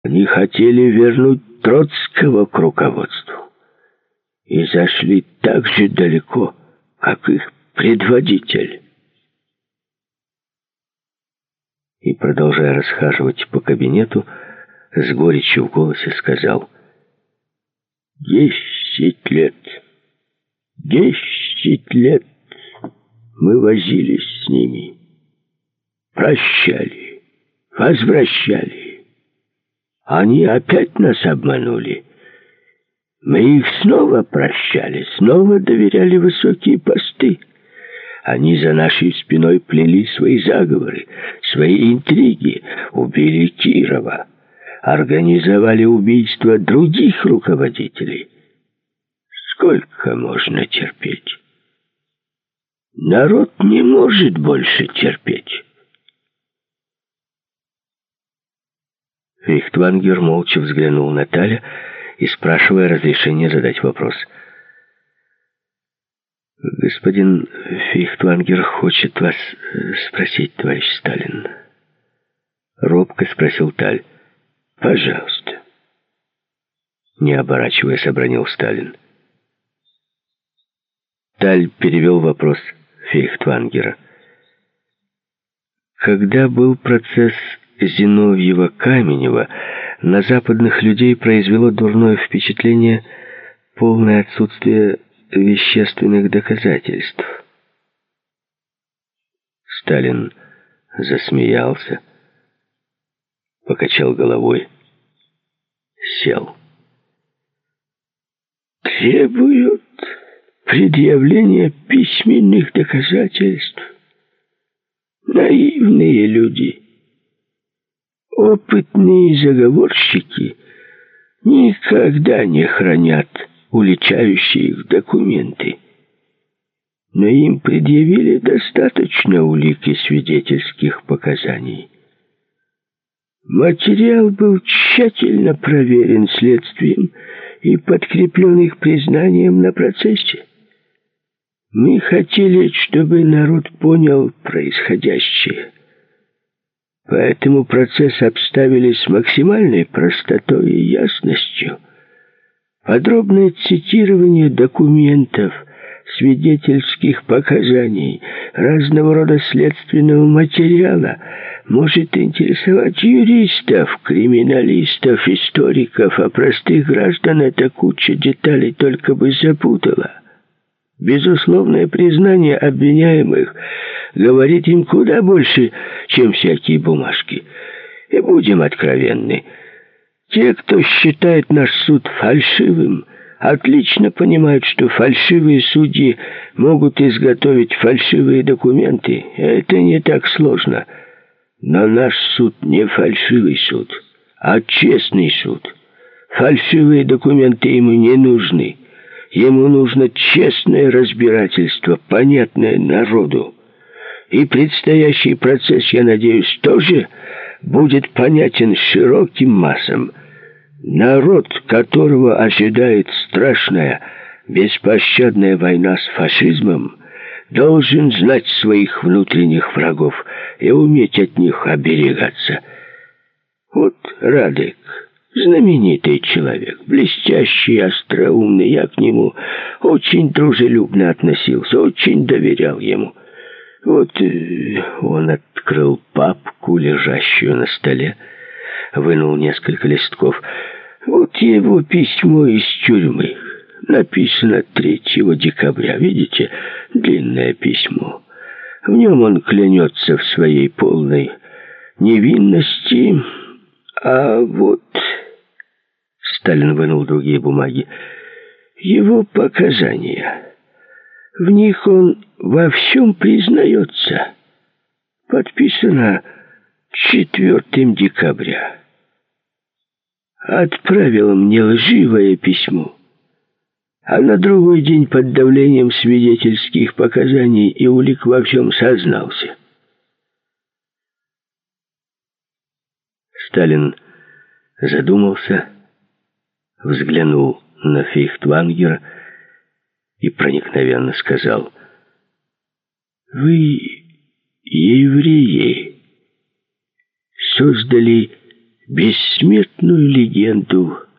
Они хотели вернуть Троцкого к руководству и зашли так же далеко, как их предводитель. И, продолжая расхаживать по кабинету, с горечью в голосе сказал: 10 лет, 10 лет мы возились с ними, прощали, возвращали. Они опять нас обманули. Мы их снова прощали, снова доверяли высокие посты. Они за нашей спиной плели свои заговоры, свои интриги, убили Кирова, организовали убийство других руководителей. Сколько можно терпеть? Народ не может больше терпеть. Фейхтвангер молча взглянул на Таля и, спрашивая разрешения задать вопрос: «Господин Фейхтвангер хочет вас спросить, товарищ Сталин». Робко спросил Таль. «Пожалуйста». Не оборачиваясь, обронил Сталин. Таль перевел вопрос Фейхтвангера. Когда был процесс Зиновьева-Каменева, на западных людей произвело дурное впечатление полное отсутствие вещественных доказательств. Сталин засмеялся, покачал головой, сел. Требуют предъявления письменных доказательств. Наивные люди. Опытные заговорщики никогда не хранят уличающие их документы. Но им предъявили достаточно улик и свидетельских показаний. Материал был тщательно проверен следствием и подкреплен их признанием на процессе. Мы хотели, чтобы народ понял происходящее. Поэтому процесс обставили с максимальной простотой и ясностью. Подробное цитирование документов, свидетельских показаний, разного рода следственного материала может интересовать юристов, криминалистов, историков, а простых граждан эта куча деталей только бы запутала. Безусловное признание обвиняемых говорит им куда больше, чем всякие бумажки. И будем откровенны. Те, кто считает наш суд фальшивым, отлично понимают, что фальшивые судьи могут изготовить фальшивые документы. Это не так сложно. Но наш суд не фальшивый суд, а честный суд. Фальшивые документы ему не нужны. Ему нужно честное разбирательство, понятное народу. И предстоящий процесс, я надеюсь, тоже будет понятен широким массам. Народ, которого ожидает страшная, беспощадная война с фашизмом, должен знать своих внутренних врагов и уметь от них оберегаться. Вот Радек, знаменитый человек, блестящий, остроумный, я к нему очень дружелюбно относился, очень доверял ему. Вот он открыл папку, лежащую на столе, вынул несколько листков. Вот его письмо из тюрьмы. Написано 3 декабря. Видите, длинное письмо. В нем он клянется в своей полной невинности. А вот... Сталин вынул другие бумаги. Его показания. В них он во всем признается. Подписано 4 декабря. Отправил мне лживое письмо. А на другой день под давлением свидетельских показаний и улик во всем сознался. Сталин задумался, взглянул на Фейхтвангера и проникновенно сказал: «Вы, евреи, создали бессмертную легенду